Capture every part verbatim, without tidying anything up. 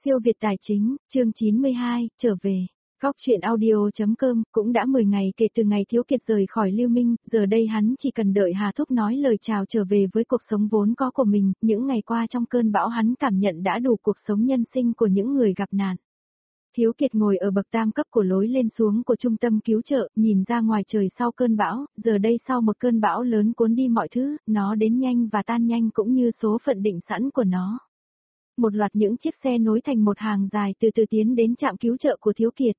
Siêu Việt Tài Chính, chương chín mươi hai, trở về. Góc truyện audio.com, cũng đã mười ngày kể từ ngày Thiếu Kiệt rời khỏi Lưu Minh, giờ đây hắn chỉ cần đợi Hà Thúc nói lời chào trở về với cuộc sống vốn có của mình, những ngày qua trong cơn bão hắn cảm nhận đã đủ cuộc sống nhân sinh của những người gặp nạn. Thiếu Kiệt ngồi ở bậc tam cấp của lối lên xuống của trung tâm cứu trợ, nhìn ra ngoài trời sau cơn bão, giờ đây sau một cơn bão lớn cuốn đi mọi thứ, nó đến nhanh và tan nhanh cũng như số phận định sẵn của nó. Một loạt những chiếc xe nối thành một hàng dài từ từ tiến đến trạm cứu trợ của Thiếu Kiệt.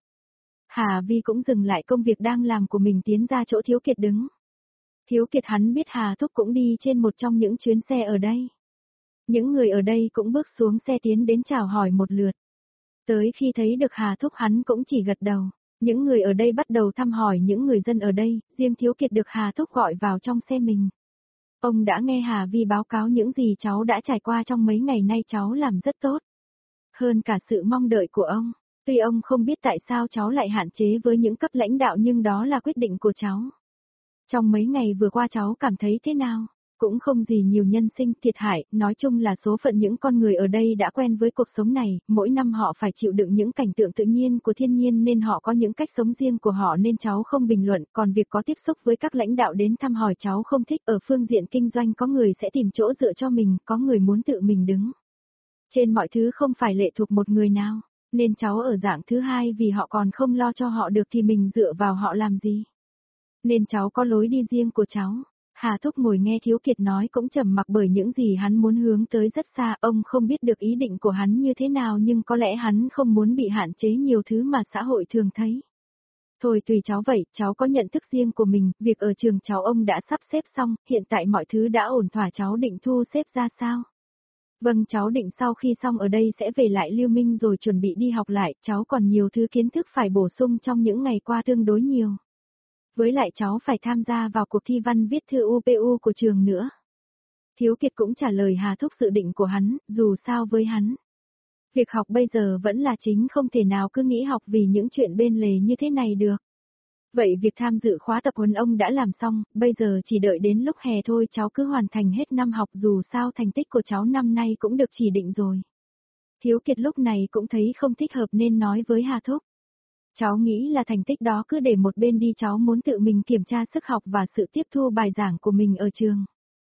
Hà Vi cũng dừng lại công việc đang làm của mình tiến ra chỗ Thiếu Kiệt đứng. Thiếu Kiệt hắn biết Hà Thúc cũng đi trên một trong những chuyến xe ở đây. Những người ở đây cũng bước xuống xe tiến đến chào hỏi một lượt. Tới khi thấy được Hà Thúc hắn cũng chỉ gật đầu. Những người ở đây bắt đầu thăm hỏi những người dân ở đây, riêng Thiếu Kiệt được Hà Thúc gọi vào trong xe mình. Ông đã nghe Hà Vi báo cáo những gì cháu đã trải qua trong mấy ngày nay cháu làm rất tốt. Hơn cả sự mong đợi của ông. Tuy ông không biết tại sao cháu lại hạn chế với những cấp lãnh đạo nhưng đó là quyết định của cháu. Trong mấy ngày vừa qua cháu cảm thấy thế nào? Cũng không gì nhiều nhân sinh thiệt hại, nói chung là số phận những con người ở đây đã quen với cuộc sống này, mỗi năm họ phải chịu đựng những cảnh tượng tự nhiên của thiên nhiên nên họ có những cách sống riêng của họ nên cháu không bình luận, còn việc có tiếp xúc với các lãnh đạo đến thăm hỏi cháu không thích. Ở phương diện kinh doanh có người sẽ tìm chỗ dựa cho mình, có người muốn tự mình đứng. Trên mọi thứ không phải lệ thuộc một người nào, nên cháu ở dạng thứ hai vì họ còn không lo cho họ được thì mình dựa vào họ làm gì. Nên cháu có lối đi riêng của cháu. Hà Thúc ngồi nghe Thiếu Kiệt nói cũng trầm mặc bởi những gì hắn muốn hướng tới rất xa, ông không biết được ý định của hắn như thế nào nhưng có lẽ hắn không muốn bị hạn chế nhiều thứ mà xã hội thường thấy. Thôi tùy cháu vậy, cháu có nhận thức riêng của mình, việc ở trường cháu ông đã sắp xếp xong, hiện tại mọi thứ đã ổn thỏa cháu định thu xếp ra sao? Vâng cháu định sau khi xong ở đây sẽ về lại Lưu Minh rồi chuẩn bị đi học lại, cháu còn nhiều thứ kiến thức phải bổ sung trong những ngày qua tương đối nhiều. Với lại cháu phải tham gia vào cuộc thi văn viết thư u pê u của trường nữa. Thiếu Kiệt cũng trả lời Hà Thúc dự định của hắn, dù sao với hắn. Việc học bây giờ vẫn là chính, không thể nào cứ nghĩ học vì những chuyện bên lề như thế này được. Vậy việc tham dự khóa tập huấn ông đã làm xong, bây giờ chỉ đợi đến lúc hè thôi, cháu cứ hoàn thành hết năm học, dù sao thành tích của cháu năm nay cũng được chỉ định rồi. Thiếu Kiệt lúc này cũng thấy không thích hợp nên nói với Hà Thúc. Cháu nghĩ là thành tích đó cứ để một bên đi, cháu muốn tự mình kiểm tra sức học và sự tiếp thu bài giảng của mình ở trường.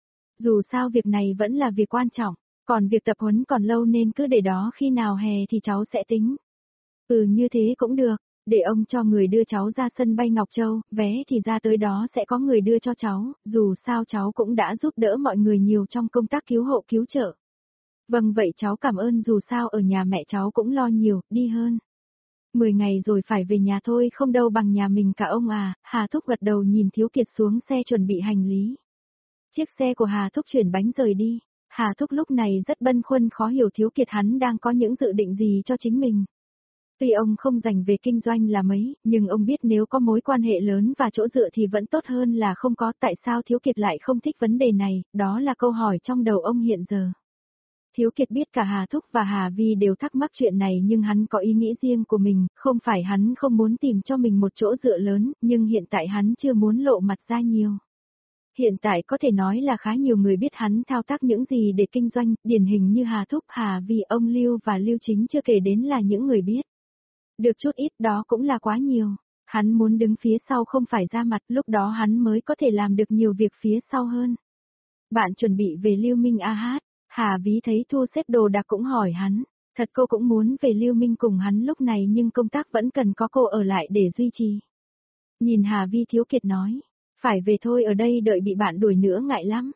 Dù sao việc này vẫn là việc quan trọng, còn việc tập huấn còn lâu nên cứ để đó, khi nào hè thì cháu sẽ tính. Ừ như thế cũng được, để ông cho người đưa cháu ra sân bay Ngọc Châu, vé thì ra tới đó sẽ có người đưa cho cháu, dù sao cháu cũng đã giúp đỡ mọi người nhiều trong công tác cứu hộ cứu trợ. Vâng vậy cháu cảm ơn, dù sao ở nhà mẹ cháu cũng lo nhiều, đi hơn. Mười ngày rồi phải về nhà thôi, không đâu bằng nhà mình cả ông à. Hà Thúc gật đầu nhìn Thiếu Kiệt xuống xe chuẩn bị hành lý. Chiếc xe của Hà Thúc chuyển bánh rời đi. Hà Thúc lúc này rất băn khoăn khó hiểu Thiếu Kiệt hắn đang có những dự định gì cho chính mình. Tuy ông không dành về kinh doanh là mấy, nhưng ông biết nếu có mối quan hệ lớn và chỗ dựa thì vẫn tốt hơn là không có. Tại sao Thiếu Kiệt lại không thích vấn đề này, đó là câu hỏi trong đầu ông hiện giờ. Thiếu Kiệt biết cả Hà Thúc và Hà Vi đều thắc mắc chuyện này nhưng hắn có ý nghĩ riêng của mình, không phải hắn không muốn tìm cho mình một chỗ dựa lớn, nhưng hiện tại hắn chưa muốn lộ mặt ra nhiều. Hiện tại có thể nói là khá nhiều người biết hắn thao tác những gì để kinh doanh, điển hình như Hà Thúc, Hà Vi, ông Lưu và Lưu Chính, chưa kể đến là những người biết. Được chút ít đó cũng là quá nhiều. Hắn muốn đứng phía sau không phải ra mặt, lúc đó hắn mới có thể làm được nhiều việc phía sau hơn. Bạn chuẩn bị về Lưu Minh a hát? Hà Vi thấy thu xếp đồ đạc cũng hỏi hắn, thật cô cũng muốn về Lưu Minh cùng hắn lúc này nhưng công tác vẫn cần có cô ở lại để duy trì. Nhìn Hà Vi, Thiếu Kiệt nói, phải về thôi, ở đây đợi bị bạn đuổi nữa ngại lắm.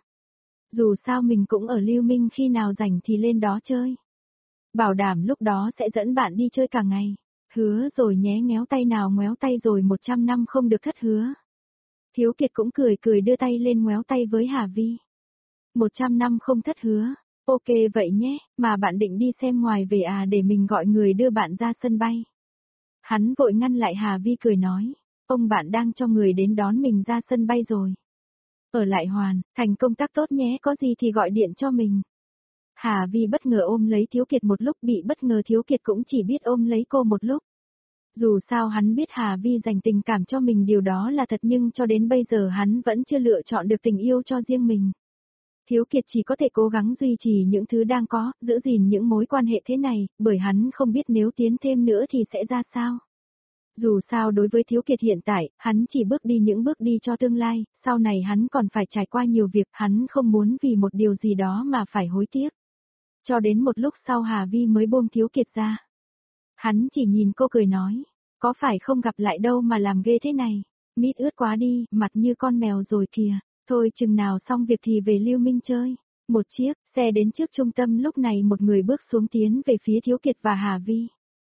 Dù sao mình cũng ở Lưu Minh, khi nào rảnh thì lên đó chơi. Bảo đảm lúc đó sẽ dẫn bạn đi chơi cả ngày. Hứa rồi nhé, ngéo tay nào ngoéo tay rồi, một trăm năm không được thất hứa. Thiếu Kiệt cũng cười cười đưa tay lên ngoéo tay với Hà Vi. Một trăm năm không thất hứa. Ok vậy nhé, mà bạn định đi xem ngoài về à, để mình gọi người đưa bạn ra sân bay. Hắn vội ngăn lại Hà Vi cười nói, ông bạn đang cho người đến đón mình ra sân bay rồi. Ở lại hoàn, thành công tác tốt nhé, có gì thì gọi điện cho mình. Hà Vi bất ngờ ôm lấy Thiếu Kiệt một lúc, bị bất ngờ Thiếu Kiệt cũng chỉ biết ôm lấy cô một lúc. Dù sao hắn biết Hà Vi dành tình cảm cho mình, điều đó là thật, nhưng cho đến bây giờ hắn vẫn chưa lựa chọn được tình yêu cho riêng mình. Thiếu Kiệt chỉ có thể cố gắng duy trì những thứ đang có, giữ gìn những mối quan hệ thế này, bởi hắn không biết nếu tiến thêm nữa thì sẽ ra sao. Dù sao đối với Thiếu Kiệt hiện tại, hắn chỉ bước đi những bước đi cho tương lai, sau này hắn còn phải trải qua nhiều việc, hắn không muốn vì một điều gì đó mà phải hối tiếc. Cho đến một lúc sau Hà Vi mới buông Thiếu Kiệt ra. Hắn chỉ nhìn cô cười nói, có phải không gặp lại đâu mà làm ghê thế này, mít ướt quá đi, mặt như con mèo rồi kìa, thôi chừng nào xong việc thì về Lưu Minh chơi. Một chiếc xe đến trước trung tâm, lúc này một người bước xuống tiến về phía Thiếu Kiệt và Hà Vi.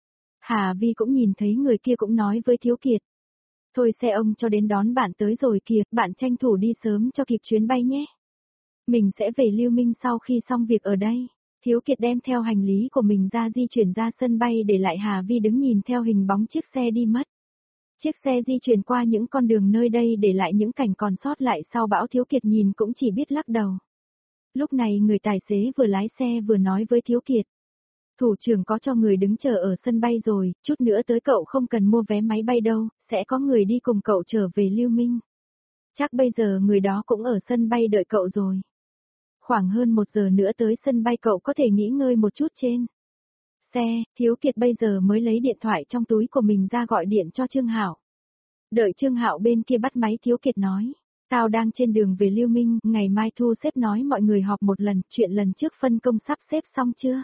Hà Vi cũng nhìn thấy người kia cũng nói với Thiếu Kiệt. Thôi xe ông cho đến đón bạn tới rồi kìa, bạn tranh thủ đi sớm cho kịp chuyến bay nhé. Mình sẽ về Lưu Minh sau khi xong việc ở đây. Thiếu Kiệt đem theo hành lý của mình ra di chuyển ra sân bay để lại Hà Vi đứng nhìn theo hình bóng chiếc xe đi mất. Chiếc xe di chuyển qua những con đường nơi đây để lại những cảnh còn sót lại sau bão. Thiếu Kiệt nhìn cũng chỉ biết lắc đầu. Lúc này người tài xế vừa lái xe vừa nói với Thiếu Kiệt. Thủ trưởng có cho người đứng chờ ở sân bay rồi, chút nữa tới cậu không cần mua vé máy bay đâu, sẽ có người đi cùng cậu trở về Lưu Minh. Chắc bây giờ người đó cũng ở sân bay đợi cậu rồi. Khoảng hơn một giờ nữa tới sân bay cậu có thể nghỉ ngơi một chút trên xe. Thiếu Kiệt bây giờ mới lấy điện thoại trong túi của mình ra gọi điện cho Trương Hạo. Đợi Trương Hạo bên kia bắt máy, Thiếu Kiệt nói. Tao đang trên đường về Lưu Minh, ngày mai thu xếp nói mọi người họp một lần, chuyện lần trước phân công sắp xếp xong chưa?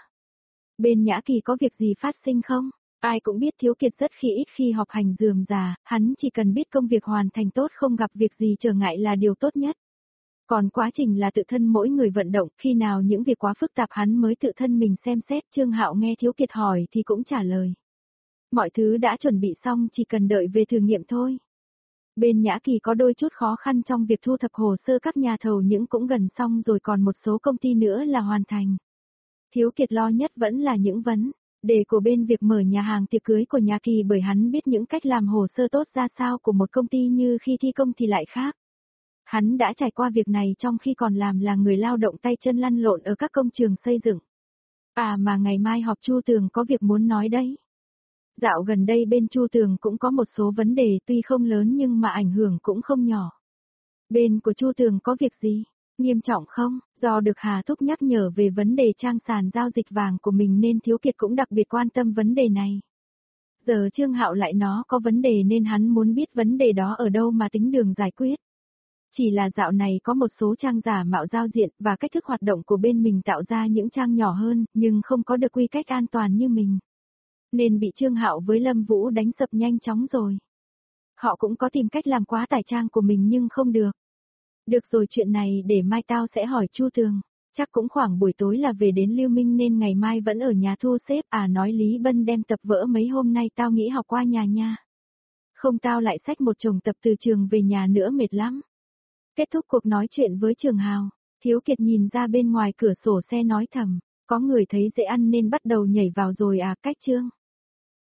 Bên Nhã Kỳ có việc gì phát sinh không? Ai cũng biết Thiếu Kiệt rất khi ít khi họp hành rườm rà, hắn chỉ cần biết công việc hoàn thành tốt, không gặp việc gì trở ngại là điều tốt nhất. Còn quá trình là tự thân mỗi người vận động, khi nào những việc quá phức tạp hắn mới tự thân mình xem xét. Trương Hạo nghe Thiếu Kiệt hỏi thì cũng trả lời. Mọi thứ đã chuẩn bị xong, chỉ cần đợi về thử nghiệm thôi. Bên Nhã Kỳ có đôi chút khó khăn trong việc thu thập hồ sơ các nhà thầu, nhưng cũng gần xong rồi, còn một số công ty nữa là hoàn thành. Thiếu Kiệt lo nhất vẫn là những vấn đề của bên việc mở nhà hàng tiệc cưới của nhà Kỳ, bởi hắn biết những cách làm hồ sơ tốt ra sao của một công ty như khi thi công thì lại khác. Hắn đã trải qua việc này trong khi còn làm là người lao động tay chân lăn lộn ở các công trường xây dựng. À mà ngày mai họp Chu Tường có việc muốn nói đấy. Dạo gần đây bên Chu Tường cũng có một số vấn đề, tuy không lớn nhưng mà ảnh hưởng cũng không nhỏ. Bên của Chu Tường có việc gì? Nghiêm trọng không? Do được Hà Thúc nhắc nhở về vấn đề trang sàn giao dịch vàng của mình nên Thiếu Kiệt cũng đặc biệt quan tâm vấn đề này. Giờ Trương Hạo lại nó có vấn đề nên hắn muốn biết vấn đề đó ở đâu mà tính đường giải quyết. Chỉ là dạo này có một số trang giả mạo giao diện và cách thức hoạt động của bên mình tạo ra những trang nhỏ hơn, nhưng không có được quy cách an toàn như mình. Nên bị Trương Hạo với Lâm Vũ đánh sập nhanh chóng rồi. Họ cũng có tìm cách làm quá tải trang của mình nhưng không được. Được rồi, chuyện này để mai tao sẽ hỏi Chu Tường. Chắc cũng khoảng buổi tối là về đến Lưu Minh nên ngày mai vẫn ở nhà thu xếp. À nói Lý Bân đem tập vỡ mấy hôm nay tao nghĩ học qua nhà nha. Không tao lại xách một chồng tập từ trường về nhà nữa, mệt lắm. Kết thúc cuộc nói chuyện với Trường Hào, Thiếu Kiệt nhìn ra bên ngoài cửa sổ xe nói thầm, có người thấy dễ ăn nên bắt đầu nhảy vào rồi à. Cách chương